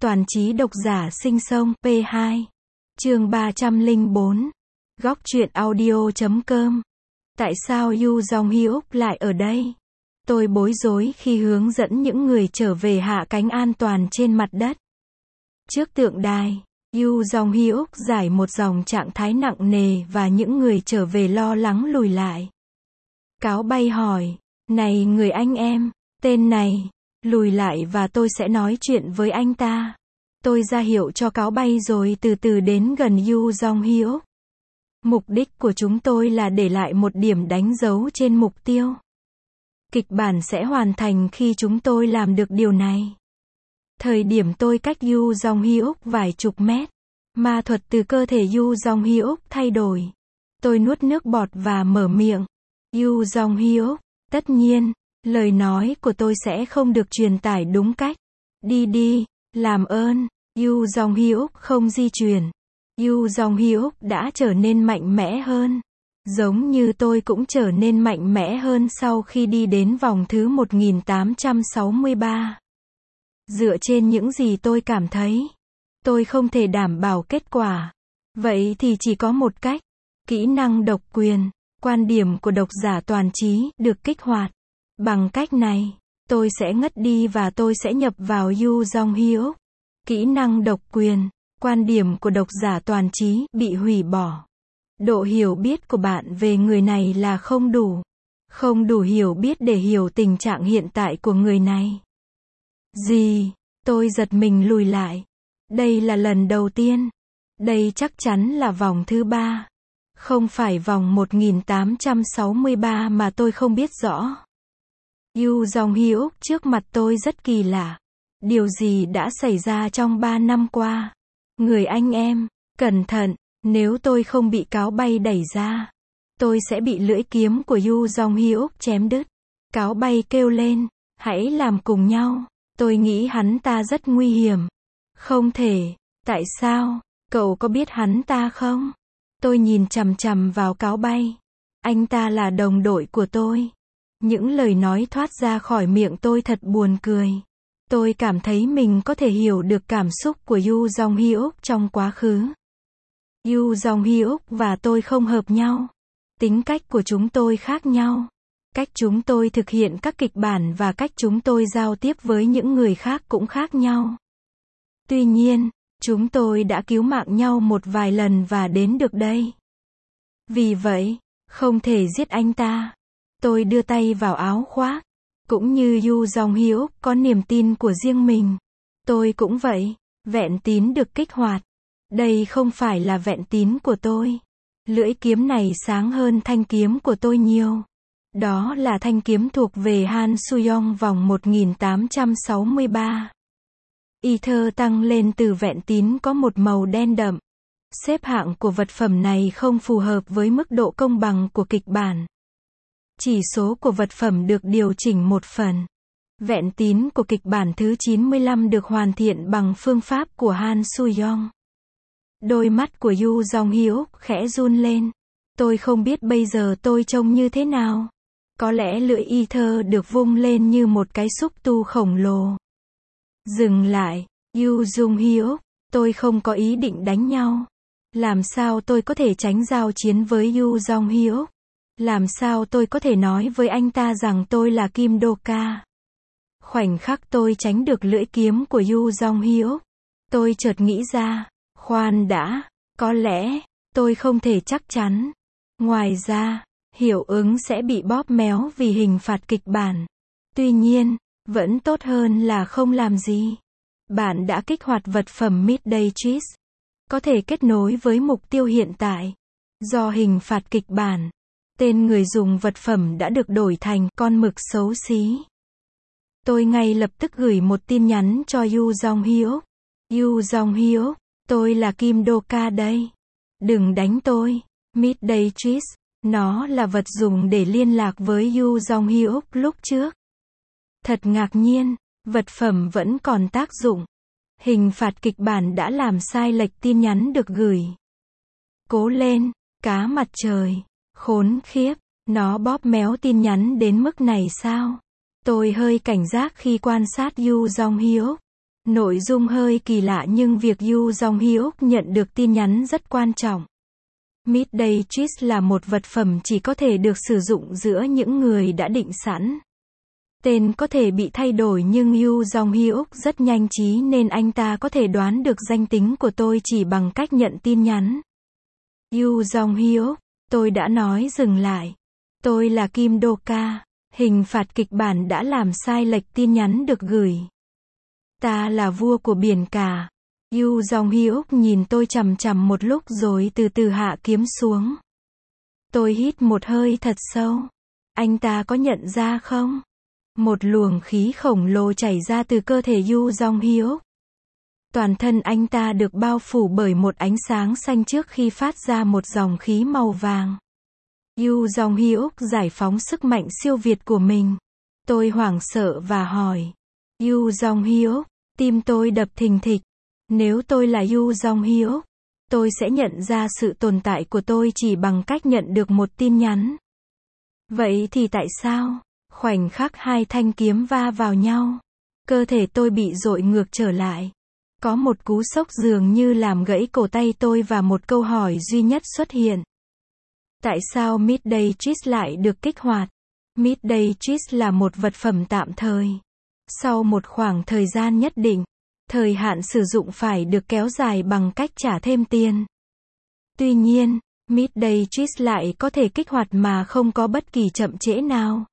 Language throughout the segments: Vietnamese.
Toàn trí độc giả sinh sông P2. Chương 304. Góc truyện audio.com. Tại sao Yu Jong-hyuk lại ở đây? Tôi bối rối khi hướng dẫn những người trở về hạ cánh an toàn trên mặt đất. Trước tượng đài, Yu Jong-hyuk giải một dòng trạng thái nặng nề và những người trở về lo lắng lùi lại. Cáo bay hỏi, này người anh em, tên này, lùi lại và tôi sẽ nói chuyện với anh ta. Tôi ra hiệu cho cáo bay rồi từ từ đến gần Yu Jong-hyuk. Mục đích của chúng tôi là để lại một điểm đánh dấu trên mục tiêu. Kịch bản sẽ hoàn thành khi chúng tôi làm được điều này. Thời điểm tôi cách Yu Jong-hyuk vài chục mét, ma thuật từ cơ thể Yu Jong-hyuk thay đổi. Tôi nuốt nước bọt và mở miệng. Yu Jong-hyuk, tất nhiên, lời nói của tôi sẽ không được truyền tải đúng cách. Đi đi, làm ơn. Yu Jong-hyuk không di chuyển. Yu Jong-hyuk đã trở nên mạnh mẽ hơn. Giống như tôi cũng trở nên mạnh mẽ hơn sau khi đi đến vòng thứ 1863. Dựa trên những gì tôi cảm thấy, tôi không thể đảm bảo kết quả. Vậy thì chỉ có một cách. Kỹ năng độc quyền, quan điểm của độc giả toàn trí, được kích hoạt. Bằng cách này, tôi sẽ ngất đi và tôi sẽ nhập vào Yu Jong-hyuk. Kỹ năng độc quyền, quan điểm của độc giả toàn trí, bị hủy bỏ. Độ hiểu biết của bạn về người này là không đủ. Không đủ hiểu biết để hiểu tình trạng hiện tại của người này. Gì? Tôi giật mình lùi lại. Đây là lần đầu tiên. Đây chắc chắn là vòng thứ 3. Không phải vòng 1863 mà tôi không biết rõ. Yu Jong-hyuk trước mặt tôi rất kỳ lạ. Điều gì đã xảy ra trong 3 năm qua? Người anh em, cẩn thận, nếu tôi không bị cáo bay đẩy ra, tôi sẽ bị lưỡi kiếm của Yu Jong-hyuk chém đứt. Cáo bay kêu lên, hãy làm cùng nhau. Tôi nghĩ hắn ta rất nguy hiểm. Không thể, tại sao? Cậu có biết hắn ta không? Tôi nhìn chằm chằm vào cáo bay. Anh ta là đồng đội của tôi. Những lời nói thoát ra khỏi miệng tôi thật buồn cười. Tôi cảm thấy mình có thể hiểu được cảm xúc của Yu Jong-hyuk trong quá khứ. Yu Jong-hyuk và tôi không hợp nhau. Tính cách của chúng tôi khác nhau. Cách chúng tôi thực hiện các kịch bản và cách chúng tôi giao tiếp với những người khác cũng khác nhau. Tuy nhiên, chúng tôi đã cứu mạng nhau một vài lần và đến được đây. Vì vậy, không thể giết anh ta. Tôi đưa tay vào áo khoác. Cũng như Yu Jong-hyuk có niềm tin của riêng mình. Tôi cũng vậy. Vẹn tín được kích hoạt. Đây không phải là vẹn tín của tôi. Lưỡi kiếm này sáng hơn thanh kiếm của tôi nhiều. Đó là thanh kiếm thuộc về Han Suyong vòng 1863. Ether tăng lên từ vẹn tín có một màu đen đậm. Xếp hạng của vật phẩm này không phù hợp với mức độ công bằng của kịch bản. Chỉ số của vật phẩm được điều chỉnh một phần. Vẹn tín của kịch bản thứ 95 được hoàn thiện bằng phương pháp của Han Suyong. Đôi mắt của Yu Jong-hyuk khẽ run lên. Tôi không biết bây giờ tôi trông như thế nào. Có lẽ lưỡi ether được vung lên như một cái xúc tu khổng lồ. Dừng lại, Yu Jong-hyuk, tôi không có ý định đánh nhau. Làm sao tôi có thể tránh giao chiến với Yu Jong-hyuk? Làm sao tôi có thể nói với anh ta rằng tôi là Kim Do-ka? Khoảnh khắc tôi tránh được lưỡi kiếm của Yu Jong-hyuk, tôi chợt nghĩ ra, khoan đã, có lẽ, tôi không thể chắc chắn. Ngoài ra, hiệu ứng sẽ bị bóp méo vì hình phạt kịch bản. Tuy nhiên, vẫn tốt hơn là không làm gì. Bạn đã kích hoạt vật phẩm Midday Cheese. Có thể kết nối với mục tiêu hiện tại. Do hình phạt kịch bản, tên người dùng vật phẩm đã được đổi thành con mực xấu xí. Tôi ngay lập tức gửi một tin nhắn cho Yu Jong-hyuk. Yu Jong-hyuk, tôi là Kim Do-ka đây. Đừng đánh tôi. Midday Cheese, nó là vật dùng để liên lạc với Yu Jong-hyuk lúc trước. Thật ngạc nhiên, vật phẩm vẫn còn tác dụng. Hình phạt kịch bản đã làm sai lệch tin nhắn được gửi. Cố lên, cá mặt trời. Khốn khiếp, nó bóp méo tin nhắn đến mức này sao? Tôi hơi cảnh giác khi quan sát Yu Jong-hyuk. Nội dung hơi kỳ lạ nhưng việc Yoo Jong-hyuk nhận được tin nhắn rất quan trọng. Midday Kiss là một vật phẩm chỉ có thể được sử dụng giữa những người đã định sẵn. Tên có thể bị thay đổi nhưng Yoo Jong-hyuk rất nhanh trí nên anh ta có thể đoán được danh tính của tôi chỉ bằng cách nhận tin nhắn. Yoo Jong-hyuk, tôi đã nói dừng lại. Tôi là Kim Do-ka. Hình phạt kịch bản đã làm sai lệch tin nhắn được gửi. Ta là vua của biển cả. Yoo Jong-hyuk nhìn tôi chằm chằm một lúc rồi từ từ hạ kiếm xuống. Tôi hít một hơi thật sâu. Anh ta có nhận ra không? Một luồng khí khổng lồ chảy ra từ cơ thể Yoo Jong-hyuk. Toàn thân anh ta được bao phủ bởi một ánh sáng xanh trước khi phát ra một dòng khí màu vàng. Yoo Jong-hyuk giải phóng sức mạnh siêu việt của mình. Tôi hoảng sợ và hỏi. Yoo Jong-hyuk, tim tôi đập thình thịch. Nếu tôi là Yoo Jong-hyuk, tôi sẽ nhận ra sự tồn tại của tôi chỉ bằng cách nhận được một tin nhắn. Vậy thì tại sao? Khoảnh khắc hai thanh kiếm va vào nhau, cơ thể tôi bị dội ngược trở lại. Có một cú sốc dường như làm gãy cổ tay tôi và một câu hỏi duy nhất xuất hiện. Tại sao Midday Kiss lại được kích hoạt? Midday Kiss là một vật phẩm tạm thời. Sau một khoảng thời gian nhất định, thời hạn sử dụng phải được kéo dài bằng cách trả thêm tiền. Tuy nhiên, Midday Kiss lại có thể kích hoạt mà không có bất kỳ chậm trễ nào.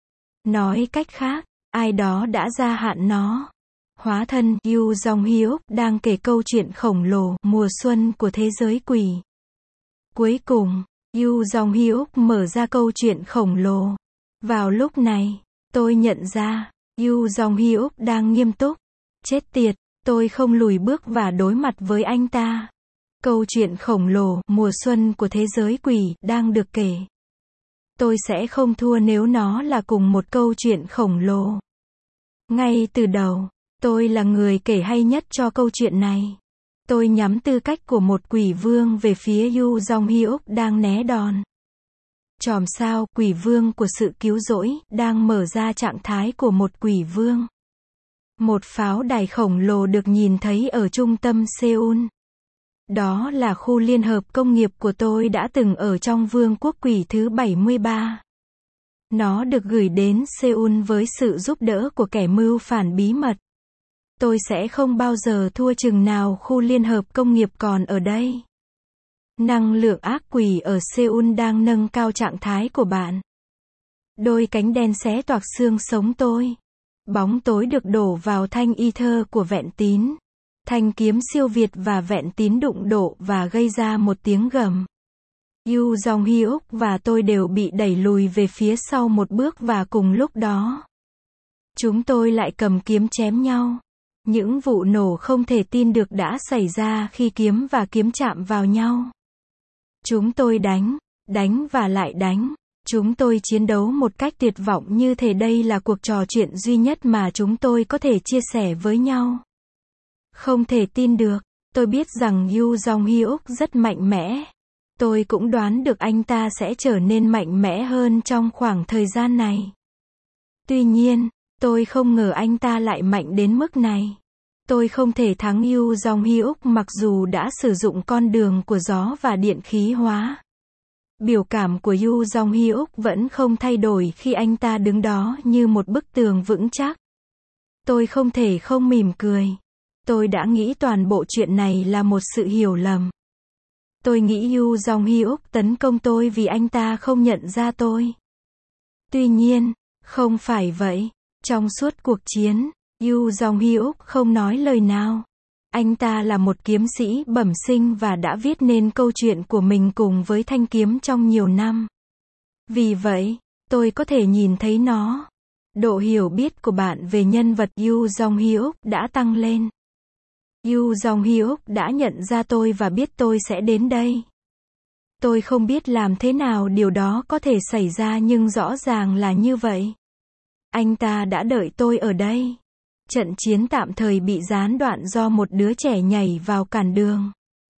Nói cách khác, ai đó đã gia hạn nó. Hóa thân Yoo Jong-hyuk đang kể câu chuyện khổng lồ mùa xuân của thế giới quỷ. Cuối cùng, Yoo Jong-hyuk mở ra câu chuyện khổng lồ. Vào lúc này, tôi nhận ra, Yoo Jong-hyuk đang nghiêm túc. Chết tiệt, tôi không lùi bước và đối mặt với anh ta. Câu chuyện khổng lồ mùa xuân của thế giới quỷ đang được kể. Tôi sẽ không thua nếu nó là cùng một câu chuyện khổng lồ. Ngay từ đầu, tôi là người kể hay nhất cho câu chuyện này. Tôi nhắm tư cách của một quỷ vương về phía Yoo Jong-hyuk đang né đòn. Chòm sao quỷ vương của sự cứu rỗi đang mở ra trạng thái của một quỷ vương. Một pháo đài khổng lồ được nhìn thấy ở trung tâm Seoul. Đó là khu liên hợp công nghiệp của tôi đã từng ở trong vương quốc quỷ thứ 73. Nó được gửi đến Seoul với sự giúp đỡ của kẻ mưu phản bí mật. Tôi sẽ không bao giờ thua chừng nào khu liên hợp công nghiệp còn ở đây. Năng lượng ác quỷ ở Seoul đang nâng cao trạng thái của bạn. Đôi cánh đen xé toạc xương sống tôi. Bóng tối được đổ vào thanh ether của vẹn tín. Thanh kiếm siêu việt và vẹn tín đụng độ và gây ra một tiếng gầm. Yoo Jong-hyuk và tôi đều bị đẩy lùi về phía sau một bước và cùng lúc đó, chúng tôi lại cầm kiếm chém nhau. Những vụ nổ không thể tin được đã xảy ra khi kiếm và kiếm chạm vào nhau. Chúng tôi đánh và lại đánh. Chúng tôi chiến đấu một cách tuyệt vọng như thể đây là cuộc trò chuyện duy nhất mà chúng tôi có thể chia sẻ với nhau. Không thể tin được, tôi biết rằng Yoo Jong-hyuk rất mạnh mẽ. Tôi cũng đoán được anh ta sẽ trở nên mạnh mẽ hơn trong khoảng thời gian này. Tuy nhiên, tôi không ngờ anh ta lại mạnh đến mức này. Tôi không thể thắng Yoo Jong-hyuk mặc dù đã sử dụng con đường của gió và điện khí hóa. Biểu cảm của Yoo Jong-hyuk vẫn không thay đổi khi anh ta đứng đó như một bức tường vững chắc. Tôi không thể không mỉm cười. Tôi đã nghĩ toàn bộ chuyện này là một sự hiểu lầm. Tôi nghĩ Yoo Jong-hyuk tấn công tôi vì anh ta không nhận ra tôi. Tuy nhiên, không phải vậy. Trong suốt cuộc chiến, Yoo Jong-hyuk không nói lời nào. Anh ta là một kiếm sĩ bẩm sinh và đã viết nên câu chuyện của mình cùng với thanh kiếm trong nhiều năm. Vì vậy, tôi có thể nhìn thấy nó. Độ hiểu biết của bạn về nhân vật Yoo Jong-hyuk đã tăng lên. Yoo Jong-hyuk đã nhận ra tôi và biết tôi sẽ đến đây. Tôi không biết làm thế nào điều đó có thể xảy ra nhưng rõ ràng là như vậy. Anh ta đã đợi tôi ở đây. Trận chiến tạm thời bị gián đoạn do một đứa trẻ nhảy vào cản đường.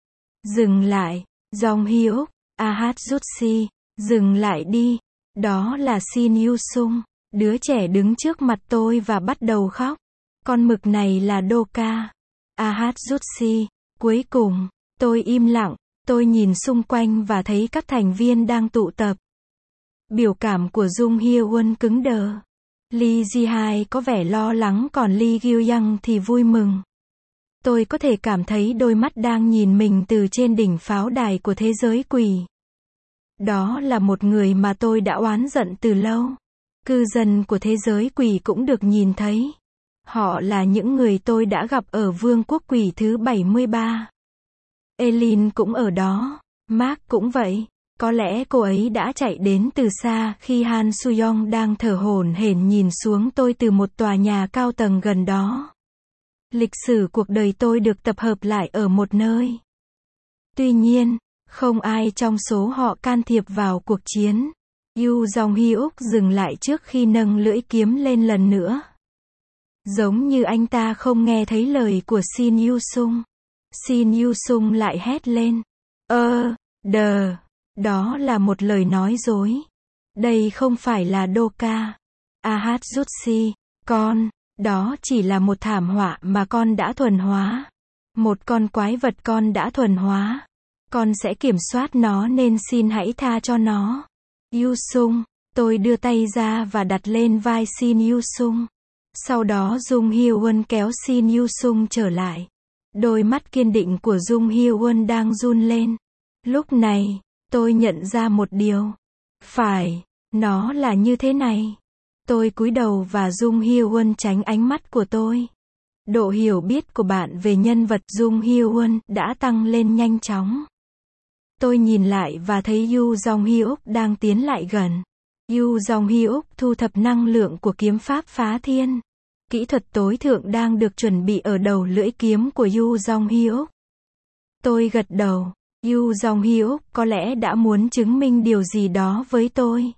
Dừng lại, Jong-hyuk, Ahatsushi, dừng lại đi. Đó là Shin Yu-sung. Đứa trẻ đứng trước mặt tôi và bắt đầu khóc. Con mực này là Doka. Ahatsushi. Cuối cùng, tôi im lặng, tôi nhìn xung quanh và thấy các thành viên đang tụ tập. Biểu cảm của Jung Hye-won cứng đờ. Lee Ji-hai có vẻ lo lắng còn Lee Gyu-young thì vui mừng. Tôi có thể cảm thấy đôi mắt đang nhìn mình từ trên đỉnh pháo đài của thế giới quỷ. Đó là một người mà tôi đã oán giận từ lâu. Cư dân của thế giới quỷ cũng được nhìn thấy. Họ là những người tôi đã gặp ở vương quốc quỷ thứ 73. Eileen cũng ở đó. Mark cũng vậy. Có lẽ cô ấy đã chạy đến từ xa khi Han Soo-young đang thở hổn hển nhìn xuống tôi từ một tòa nhà cao tầng gần đó. Lịch sử cuộc đời tôi được tập hợp lại ở một nơi. Tuy nhiên, không ai trong số họ can thiệp vào cuộc chiến. Yoo Jong-hyuk dừng lại trước khi nâng lưỡi kiếm lên lần nữa. Giống như anh ta không nghe thấy lời của Shin Yu-sung. Shin Yu-sung lại hét lên. Đó là một lời nói dối. Đây không phải là Doka. Ahatsushi. Đó chỉ là một thảm họa mà con đã thuần hóa. Một con quái vật con đã thuần hóa. Con sẽ kiểm soát nó nên xin hãy tha cho nó. Yu-sung. Tôi đưa tay ra và đặt lên vai Shin Yu-sung. Sau đó Jung Hye-won kéo Shin Yu-sung trở lại. Đôi mắt kiên định của Jung Hye-won đang run lên. Lúc này, tôi nhận ra một điều. Phải, nó là như thế này. Tôi cúi đầu và Jung Hye-won tránh ánh mắt của tôi. Độ hiểu biết của bạn về nhân vật Jung Hye-won đã tăng lên nhanh chóng. Tôi nhìn lại và thấy Yoo Jong-hyuk đang tiến lại gần. Yoo Jong-hyuk thu thập năng lượng của kiếm pháp phá thiên. Kỹ thuật tối thượng đang được chuẩn bị ở đầu lưỡi kiếm của Yoo Jong-hyuk. Tôi gật đầu. Yoo Jong-hyuk có lẽ đã muốn chứng minh điều gì đó với tôi.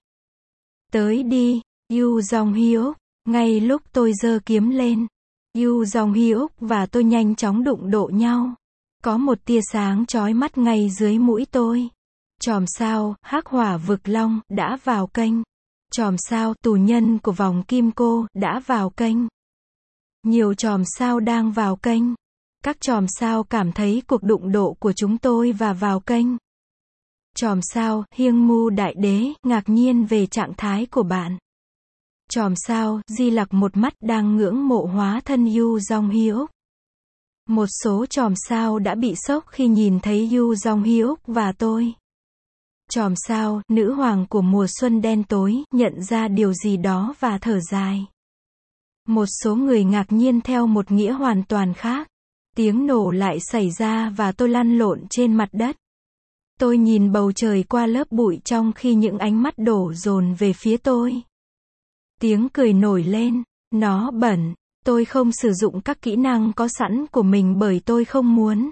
Tới đi, Yoo Jong-hyuk. Ngay lúc tôi giơ kiếm lên, Yoo Jong-hyuk và tôi nhanh chóng đụng độ nhau. Có một tia sáng chói mắt ngay dưới mũi tôi. Chòm sao, hắc hỏa vực long, đã vào kênh. Chòm sao, tù nhân của vòng kim cô, đã vào kênh. Nhiều chòm sao đang vào kênh. Các chòm sao cảm thấy cuộc đụng độ của chúng tôi và vào kênh. Chòm sao, Hiêng Mu Đại Đế, ngạc nhiên về trạng thái của bạn. Chòm sao, Di Lặc một mắt đang ngưỡng mộ hóa thân Yoo Jong-hyuk. Một số chòm sao đã bị sốc khi nhìn thấy Yoo Jong-hyuk và tôi. Chòm sao, nữ hoàng của mùa xuân đen tối, nhận ra điều gì đó và thở dài. Một số người ngạc nhiên theo một nghĩa hoàn toàn khác. Tiếng nổ lại xảy ra và tôi lăn lộn trên mặt đất. Tôi nhìn bầu trời qua lớp bụi trong khi những ánh mắt đổ dồn về phía tôi. Tiếng cười nổi lên. Nó bẩn. Tôi không sử dụng các kỹ năng có sẵn của mình bởi tôi không muốn.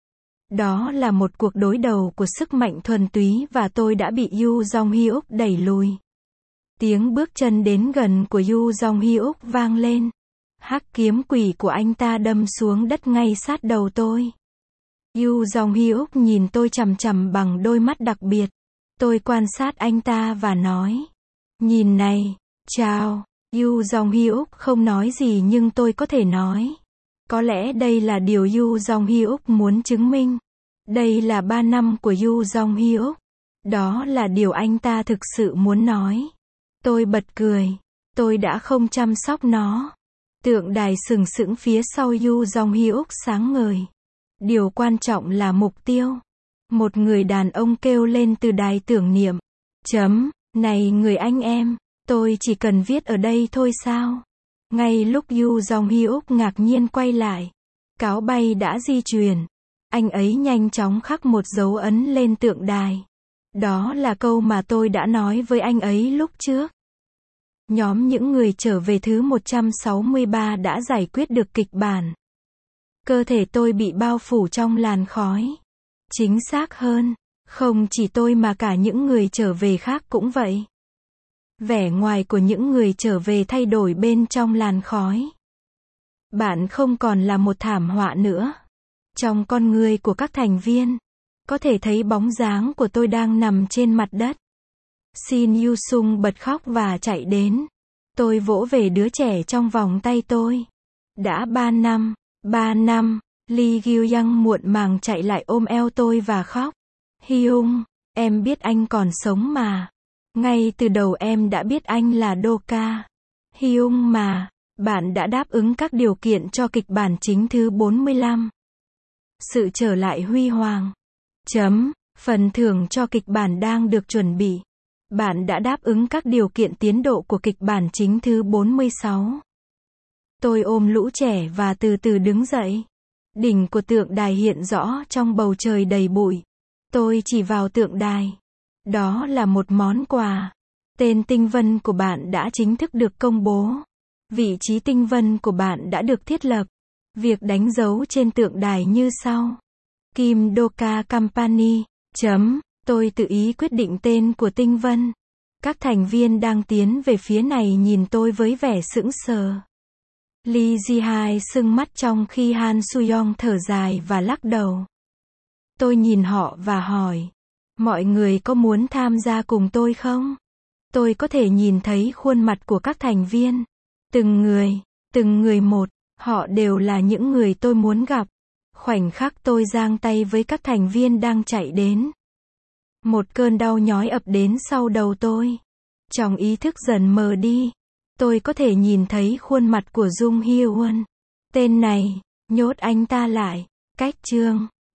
Đó là một cuộc đối đầu của sức mạnh thuần túy và tôi đã bị Yoo Jong-hyuk đẩy lùi. Tiếng bước chân đến gần của Yoo Jong-hyuk vang lên. Hắc kiếm quỷ của anh ta đâm xuống đất ngay sát đầu tôi. Yoo Jong-hyuk nhìn tôi chằm chằm bằng đôi mắt đặc biệt. Tôi quan sát anh ta và nói. Nhìn này, chào. Yoo Jong-hyuk không nói gì nhưng tôi có thể nói. Có lẽ đây là điều Yoo Jong-hyuk muốn chứng minh. Đây là 3 năm của Yoo Jong-hyuk. Đó là điều anh ta thực sự muốn nói. Tôi bật cười. Tôi đã không chăm sóc nó. Tượng đài sừng sững phía sau Yoo Jong-hyuk sáng ngời. Điều quan trọng là mục tiêu. Một người đàn ông kêu lên từ đài tưởng niệm. Này người anh em, tôi chỉ cần viết ở đây thôi sao? Ngay lúc Yoo Jong-hyuk ngạc nhiên quay lại, cáo bay đã di chuyển. Anh ấy nhanh chóng khắc một dấu ấn lên tượng đài. Đó là câu mà tôi đã nói với anh ấy lúc trước. Nhóm những người trở về thứ 163 đã giải quyết được kịch bản. Cơ thể tôi bị bao phủ trong làn khói. Chính xác hơn, không chỉ tôi mà cả những người trở về khác cũng vậy. Vẻ ngoài của những người trở về thay đổi bên trong làn khói. Bạn không còn là một thảm họa nữa. Trong con người của các thành viên, có thể thấy bóng dáng của tôi đang nằm trên mặt đất. Shin Yu-sung bật khóc và chạy đến. Tôi vỗ về đứa trẻ trong vòng tay tôi. Đã 3 năm. 3 năm. Lee Gyu-young muộn màng chạy lại ôm eo tôi và khóc. Hyung, em biết anh còn sống mà. Ngay từ đầu em đã biết anh là Doka. Hyung mà, bạn đã đáp ứng các điều kiện cho kịch bản chính thứ 45. Sự trở lại huy hoàng. Phần thưởng cho kịch bản đang được chuẩn bị. Bạn đã đáp ứng các điều kiện tiến độ của kịch bản chính thứ 46. Tôi ôm lũ trẻ và từ từ đứng dậy. Đỉnh của tượng đài hiện rõ trong bầu trời đầy bụi. Tôi chỉ vào tượng đài. Đó là một món quà. Tên tinh vân của bạn đã chính thức được công bố. Vị trí tinh vân của bạn đã được thiết lập. Việc đánh dấu trên tượng đài như sau. Kim Doka Company. Tôi tự ý quyết định tên của tinh vân. Các thành viên đang tiến về phía này nhìn tôi với vẻ sững sờ. Lee Ji-hai sưng mắt trong khi Han Soo-young thở dài và lắc đầu. Tôi nhìn họ và hỏi. Mọi người có muốn tham gia cùng tôi không? Tôi có thể nhìn thấy khuôn mặt của các thành viên. Từng người một, họ đều là những người tôi muốn gặp. Khoảnh khắc tôi giang tay với các thành viên đang chạy đến. Một cơn đau nhói ập đến sau đầu tôi. Trong ý thức dần mờ đi, tôi có thể nhìn thấy khuôn mặt của Jung Hye-won. Tên này, nhốt anh ta lại. Cách chương